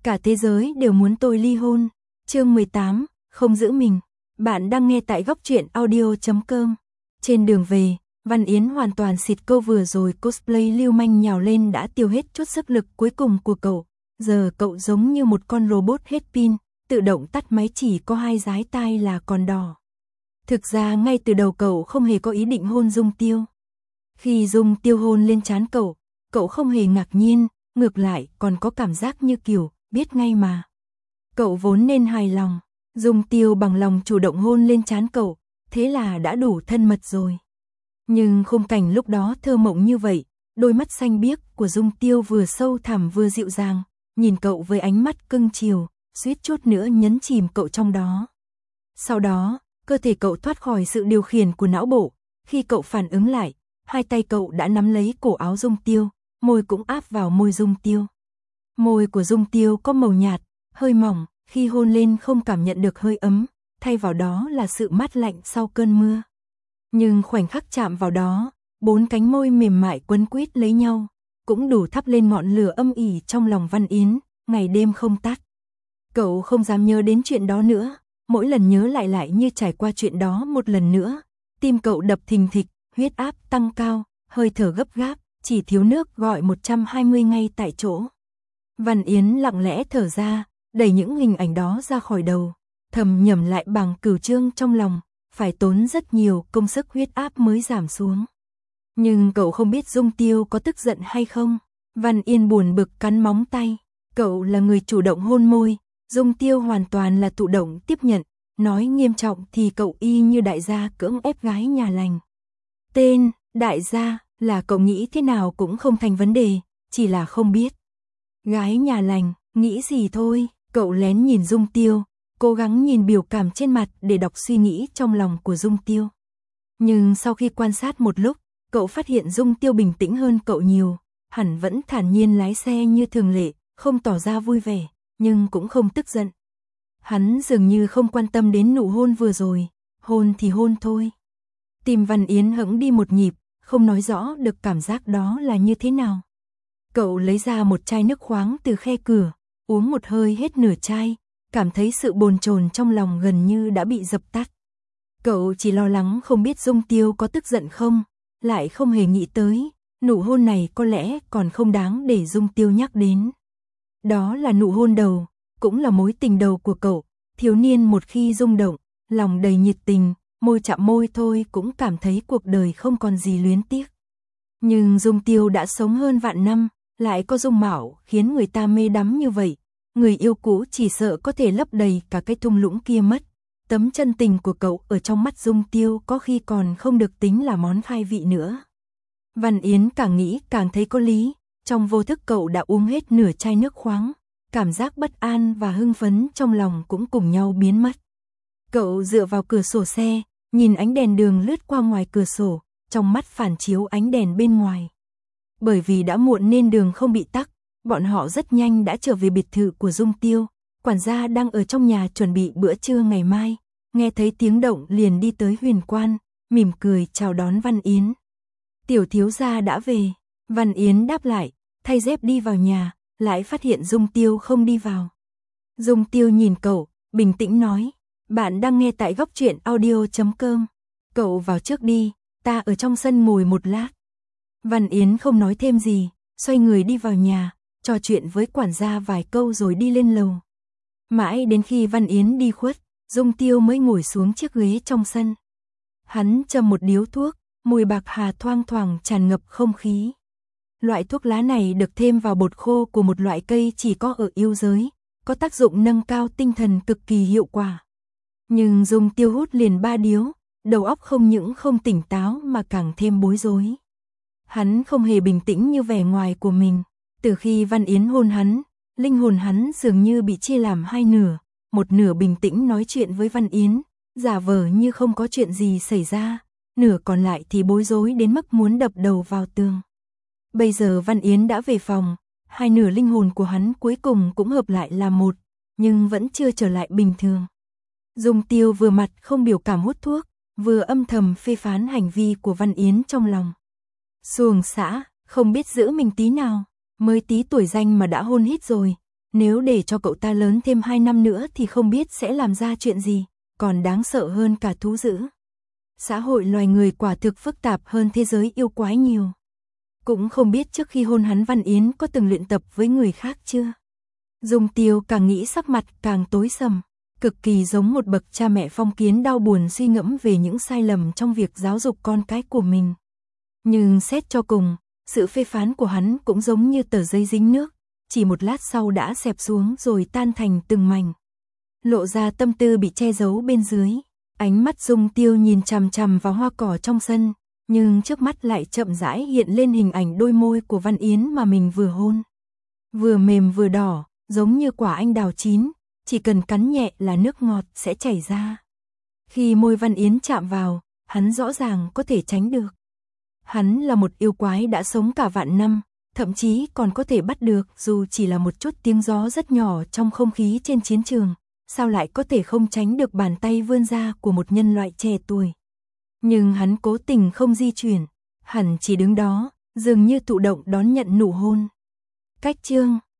Cả thế giới đều muốn tôi ly hôn. Chương 18, không giữ mình. Bạn đang nghe tại góc truyện audio.com. Trên đường về, Văn Yến hoàn toàn xịt câu vừa rồi cosplay lưu manh nhào lên đã tiêu hết chút sức lực cuối cùng của cậu. Giờ cậu giống như một con robot hết pin, tự động tắt máy chỉ có 2 dái tai là còn đỏ. Thực ra ngay từ đầu cậu không hề có ý định hôn Dung Tiêu. Khi Dung Tiêu hôn lên trán cậu không hề ngạc nhiên, ngược lại còn có cảm giác như kiểu, biết ngay mà. Cậu vốn nên hài lòng, Dung Tiêu bằng lòng chủ động hôn lên trán cậu, thế là đã đủ thân mật rồi. Nhưng khung cảnh lúc đó thơ mộng như vậy, đôi mắt xanh biếc của Dung Tiêu vừa sâu thẳm vừa dịu dàng, nhìn cậu với ánh mắt cưng chiều, suýt chút nữa nhấn chìm cậu trong đó. Sau đó, cơ thể cậu thoát khỏi sự điều khiển của não bộ, khi cậu phản ứng lại, hai tay cậu đã nắm lấy cổ áo Dung Tiêu, môi cũng áp vào môi Dung Tiêu. Môi của Dung Tiêu có màu nhạt, hơi mỏng, khi hôn lên không cảm nhận được hơi ấm, thay vào đó là sự mát lạnh sau cơn mưa. Nhưng khoảnh khắc chạm vào đó, 4 cánh môi mềm mại quấn quýt lấy nhau, cũng đủ thắp lên ngọn lửa âm ỉ trong lòng Văn Yến, ngày đêm không tắt. Cậu không dám nhớ đến chuyện đó nữa, mỗi lần nhớ lại như trải qua chuyện đó một lần nữa, tim cậu đập thình thịch, huyết áp tăng cao, hơi thở gấp gáp, chỉ thiếu nước gọi 120 ngay tại chỗ. Văn Yến lặng lẽ thở ra, đẩy những hình ảnh đó ra khỏi đầu, thầm nhẩm lại bằng cửu chương trong lòng, phải tốn rất nhiều công sức huyết áp mới giảm xuống. Nhưng cậu không biết Dung Tiêu có tức giận hay không. Văn Yến buồn bực cắn móng tay, cậu là người chủ động hôn môi, Dung Tiêu hoàn toàn là thụ động tiếp nhận, nói nghiêm trọng thì cậu y như đại gia cưỡng ép gái nhà lành. Tên, đại gia, là cậu nghĩ thế nào cũng không thành vấn đề, chỉ là không biết. Gái nhà lành, nghĩ gì thôi, cậu lén nhìn Dung Tiêu, cố gắng nhìn biểu cảm trên mặt để đọc suy nghĩ trong lòng của Dung Tiêu. Nhưng sau khi quan sát một lúc, cậu phát hiện Dung Tiêu bình tĩnh hơn cậu nhiều, hẳn vẫn thản nhiên lái xe như thường lệ, không tỏ ra vui vẻ, nhưng cũng không tức giận. Hắn dường như không quan tâm đến nụ hôn vừa rồi, hôn thì hôn thôi. Tim Văn Yến hững đi một nhịp, không nói rõ được cảm giác đó là như thế nào. Cậu lấy ra một chai nước khoáng từ khe cửa, uống một hơi hết nửa chai, cảm thấy sự bồn chồn trong lòng gần như đã bị dập tắt. Cậu chỉ lo lắng không biết Dung Tiêu có tức giận không, lại không hề nghĩ tới, nụ hôn này có lẽ còn không đáng để Dung Tiêu nhắc đến. Đó là nụ hôn đầu, cũng là mối tình đầu của cậu, thiếu niên một khi rung động, lòng đầy nhiệt tình, môi chạm môi thôi cũng cảm thấy cuộc đời không còn gì luyến tiếc. Nhưng Dung Tiêu đã sống hơn vạn năm, lại có dung mạo khiến người ta mê đắm như vậy, người yêu cũ chỉ sợ có thể lấp đầy cả cái thung lũng kia mất. Tấm chân tình của cậu ở trong mắt Dung Tiêu có khi còn không được tính là món khai vị nữa. Văn Yến càng nghĩ càng thấy có lý, trong vô thức cậu đã uống hết nửa chai nước khoáng, cảm giác bất an và hưng phấn trong lòng cũng cùng nhau biến mất. Cậu dựa vào cửa sổ xe, nhìn ánh đèn đường lướt qua ngoài cửa sổ, trong mắt phản chiếu ánh đèn bên ngoài. Bởi vì đã muộn nên đường không bị tắc, bọn họ rất nhanh đã trở về biệt thự của Dung Tiêu. Quản gia đang ở trong nhà chuẩn bị bữa trưa ngày mai, nghe thấy tiếng động liền đi tới Huyền Quan, mỉm cười chào đón Văn Yến. Tiểu thiếu gia đã về. Văn Yến đáp lại, thay dép đi vào nhà, lại phát hiện Dung Tiêu không đi vào. Dung Tiêu nhìn cậu, bình tĩnh nói, bạn đang nghe tại góc truyện audio.com. Cậu vào trước đi, ta ở trong sân ngồi một lát. Văn Yến không nói thêm gì, xoay người đi vào nhà, trò chuyện với quản gia vài câu rồi đi lên lầu. Mãi đến khi Văn Yến đi khuất, Dung Tiêu mới ngồi xuống chiếc ghế trong sân. Hắn châm một điếu thuốc, mùi bạc hà thoang thoảng tràn ngập không khí. Loại thuốc lá này được thêm vào bột khô của một loại cây chỉ có ở yêu giới, có tác dụng nâng cao tinh thần cực kỳ hiệu quả. Nhưng Dung Tiêu hút liền 3 điếu, đầu óc không những không tỉnh táo mà càng thêm bối rối. Hắn không hề bình tĩnh như vẻ ngoài của mình. Từ khi Văn Yến hôn hắn, linh hồn hắn dường như bị chia làm hai nửa, một nửa bình tĩnh nói chuyện với Văn Yến, giả vờ như không có chuyện gì xảy ra, nửa còn lại thì bối rối đến mức muốn đập đầu vào tường. Bây giờ Văn Yến đã về phòng, hai nửa linh hồn của hắn cuối cùng cũng hợp lại là một, nhưng vẫn chưa trở lại bình thường. Dung Tiêu vừa mặt không biểu cảm hút thuốc, vừa âm thầm phê phán hành vi của Văn Yến trong lòng. Xuồng xã, không biết giữ mình tí nào, mới tí tuổi danh mà đã hôn hít rồi, Nếu để cho cậu ta lớn thêm 2 năm nữa thì không biết sẽ làm ra chuyện gì, còn đáng sợ hơn cả thú dữ. Xã hội loài người quả thực phức tạp hơn thế giới yêu quái nhiều. Cũng không biết trước khi hôn hắn Văn Yến có từng luyện tập với người khác chưa. Dung Tiêu càng nghĩ sắc mặt càng tối sầm, cực kỳ giống một bậc cha mẹ phong kiến đau buồn suy ngẫm về những sai lầm trong việc giáo dục con cái của mình. Nhưng xét cho cùng, sự phê phán của hắn cũng giống như tờ giấy dính nước, chỉ một lát sau đã xẹp xuống rồi tan thành từng mảnh. Lộ ra tâm tư bị che giấu bên dưới, ánh mắt Dung Tiêu nhìn chằm chằm vào hoa cỏ trong sân, nhưng trước mắt lại chậm rãi hiện lên hình ảnh đôi môi của Văn Yến mà mình vừa hôn. Vừa mềm vừa đỏ, giống như quả anh đào chín, chỉ cần cắn nhẹ là nước ngọt sẽ chảy ra. Khi môi Văn Yến chạm vào, hắn rõ ràng có thể tránh được. Hắn là một yêu quái đã sống cả vạn năm, thậm chí còn có thể bắt được dù chỉ là một chút tiếng gió rất nhỏ trong không khí trên chiến trường, sao lại có thể không tránh được bàn tay vươn ra của một nhân loại trẻ tuổi. Nhưng hắn cố tình không di chuyển, hẳn chỉ đứng đó, dường như thụ động đón nhận nụ hôn. Cách chương